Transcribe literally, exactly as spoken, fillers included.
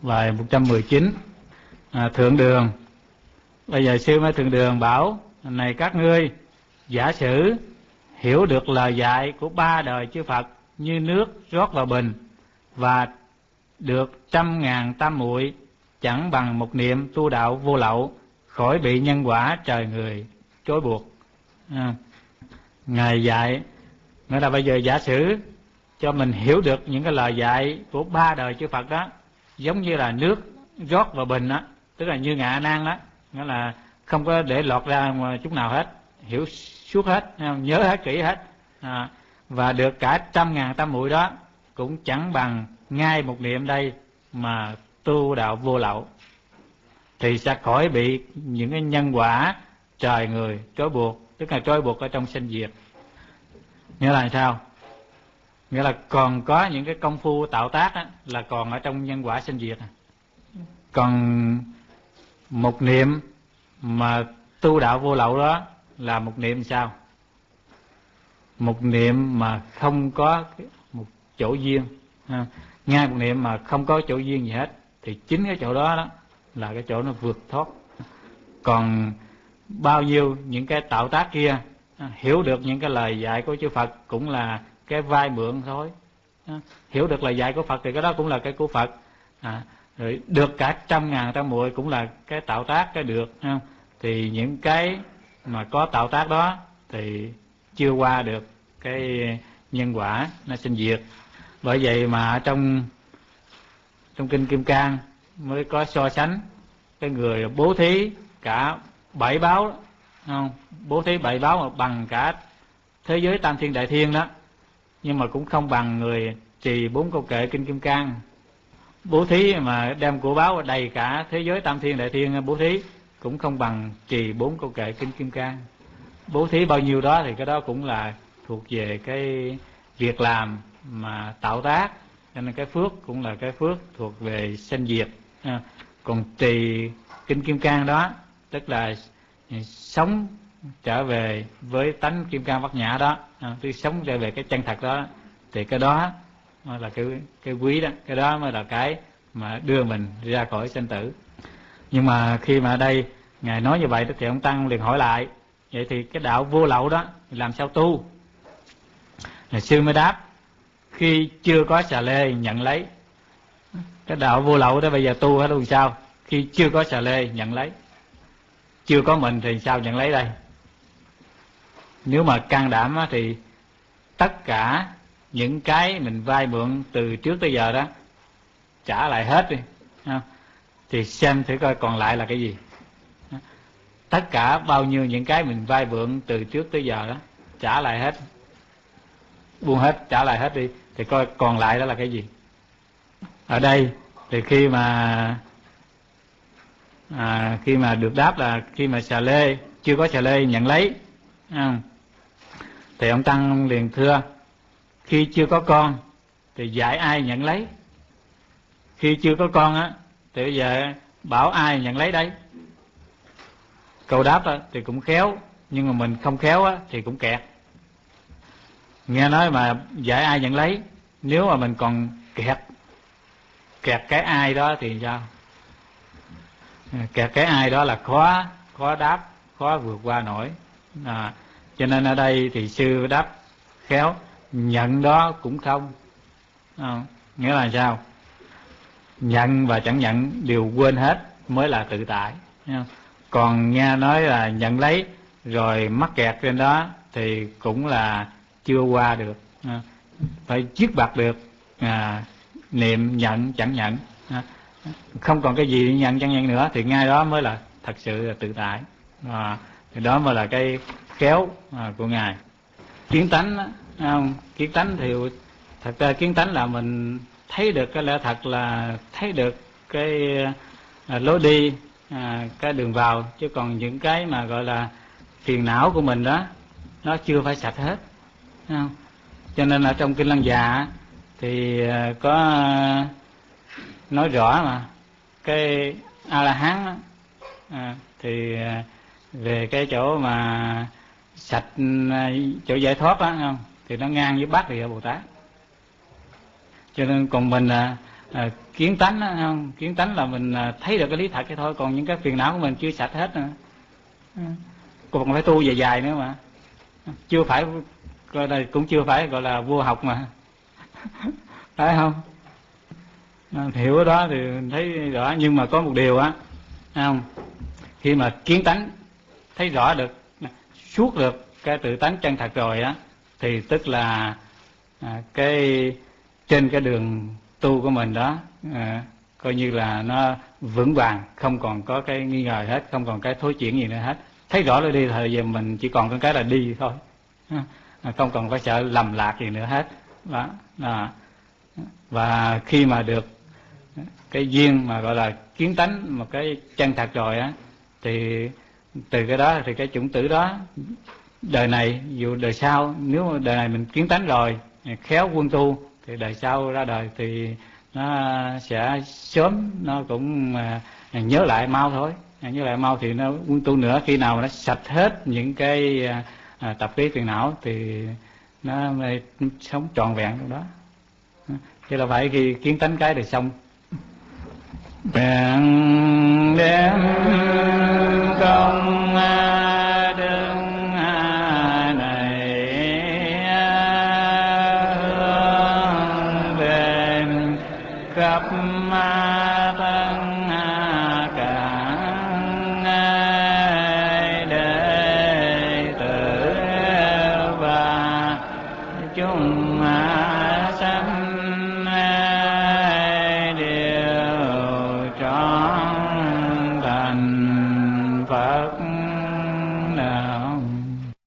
Bài một trăm mười chín. à, Thượng Đường. Bây giờ sư mới Thượng Đường bảo: này các ngươi, giả sử hiểu được lời dạy của ba đời chư Phật như nước rót vào bình, và được trăm ngàn tam muội, chẳng bằng một niệm tu đạo vô lậu, khỏi bị nhân quả trời người trói buộc. à, Ngài dạy, nghĩa là bây giờ giả sử cho mình hiểu được những cái lời dạy của ba đời chư Phật đó, giống như là nước rót vào bình đó, tức là như Ngài A Nan đó, nghĩa là không có để lọt ra chút nào hết, hiểu suốt hết, nhớ hết kỹ hết. à, và được cả trăm ngàn tam muội đó cũng chẳng bằng ngay một niệm đây mà tu đạo vô lậu, thì sẽ khỏi bị những cái nhân quả trời người trói buộc, tức là trói buộc ở trong sanh diệt. Nghĩa là sao? Nghĩa là còn có những cái công phu tạo tác á, là còn ở trong nhân quả sanh diệt. Còn một niệm mà tu đạo vô lậu đó là một niệm sao? Một niệm mà không có một chỗ duyên, ngay một niệm mà không có chỗ duyên gì hết, thì chính cái chỗ đó đó là cái chỗ nó vượt thoát. Còn bao nhiêu những cái tạo tác kia, hiểu được những cái lời dạy của chư Phật cũng là cái vai mượn thôi. Hiểu được lời dạy của Phật thì cái đó cũng là cái của Phật. à, Rồi được cả trăm ngàn trăm muội cũng là cái tạo tác, cái được. Thì những cái mà có tạo tác đó thì chưa qua được cái nhân quả, nó sinh diệt. Bởi vậy mà trong trong kinh Kim Cang mới có so sánh cái người bố thí cả bảy báo, không? Bố thí bảy báo mà bằng cả thế giới tam thiên đại thiên đó, nhưng mà cũng không bằng người trì bốn câu kệ kinh Kim Cang. Bố thí mà đem của báo đầy cả thế giới tam thiên đại thiên bố thí cũng không bằng trì bốn câu kệ kinh Kim Cang. Bố thí bao nhiêu đó thì cái đó cũng là thuộc về cái việc làm mà tạo tác, cho nên cái phước cũng là cái phước thuộc về sanh diệt. Còn trì kinh Kim Cang đó tức là sống trở về với tánh Kim Cang Bát Nhã đó, tức sống trở về cái chân thật đó, thì cái đó là cái cái quý đó, cái đó mới là cái mà đưa mình ra khỏi sanh tử. Nhưng mà khi mà ở đây Ngài nói như vậy thì ông Tăng liền hỏi lại: vậy thì cái đạo vô lậu đó làm sao tu? Ngài sư mới đáp: khi chưa có xà lê nhận lấy. Cái đạo vô lậu đó bây giờ tu hết luôn sao? Khi chưa có xà lê nhận lấy, chưa có mình thì sao nhận lấy đây? Nếu mà can đảm thì tất cả những cái mình vay mượn từ trước tới giờ đó trả lại hết đi, thì xem thử coi còn lại là cái gì. Tất cả bao nhiêu những cái mình vay mượn từ trước tới giờ đó trả lại hết, buông hết, trả lại hết đi, thì coi còn lại đó là cái gì. Ở đây thì khi mà à, khi mà được đáp là khi mà xà lê chưa có xà lê nhận lấy, à, thì ông Tăng liền thưa: khi chưa có con thì dạy ai nhận lấy? Khi chưa có con á thì bây giờ bảo ai nhận lấy đấy? Câu đáp đó, thì cũng khéo, nhưng mà mình không khéo á, thì cũng kẹt. Nghe nói mà dạy ai nhận lấy, nếu mà mình còn kẹt kẹt cái ai đó thì sao? Kẹt cái ai đó là khó khó đáp, khó vượt qua nổi. à, Cho nên ở đây thì sư đáp khéo: nhận đó cũng không. à, Nghĩa là sao? Nhận và chẳng nhận đều quên hết mới là tự tại. Còn nghe nói là nhận lấy rồi mắc kẹt trên đó thì cũng là chưa qua được. Phải dứt bạc được à, niệm nhận chẳng nhận, à, không còn cái gì nhận chẳng nhận nữa, thì ngay đó mới là thật sự là tự tại. à, Thì đó mới là cái khéo à, của Ngài. Kiến tánh không? Kiến tánh thì thật ra kiến tánh là mình thấy được cái lẽ thật, là thấy được cái à, lối đi, à, cái đường vào, chứ còn những cái mà gọi là phiền não của mình đó nó chưa phải sạch hết, không? Cho nên ở trong kinh Lăng Già thì có nói rõ mà cái A La Hán đó, à, thì về cái chỗ mà sạch, chỗ giải thoát đó, không? Thì nó ngang với Bát Địa Bồ Tát. Cho nên còn mình là à, kiến tánh đó, không? Kiến tánh là mình thấy được cái lý thật cái thôi, còn những cái phiền não của mình chưa sạch hết nữa. Còn phải tu dài dài nữa mà, chưa phải gọi là cũng chưa phải gọi là vua học mà phải không? Hiểu cái đó thì thấy rõ. Nhưng mà có một điều á, không, khi mà kiến tánh thấy rõ được, suốt được cái tự tánh chân thật rồi á, thì tức là à, cái trên cái đường tu của mình đó, à, coi như là nó vững vàng, không còn có cái nghi ngờ hết, không còn cái thối chuyển gì nữa hết. Thấy rõ rồi đi, thời giờ mình chỉ còn cái là đi thôi, à, không còn phải sợ lầm lạc gì nữa hết đó, đó. Và khi mà được cái duyên mà gọi là kiến tánh một cái chân thật rồi á, thì từ cái đó thì cái chủng tử đó đời này, dù đời sau, nếu mà đời này mình kiến tánh rồi, khéo quân tu, thì đời sau ra đời thì nó sẽ sớm, nó cũng nhớ lại mau thôi, nhớ lại mau thì nó quân tu nữa. Khi nào nó sạch hết những cái à, tập khí phiền não thì nó mới sống trọn vẹn trong đó. Chứ là phải khi kiến tánh cái thì xong. Bèn đem công đức này hướng về khắp tất cả đệ tử và chúng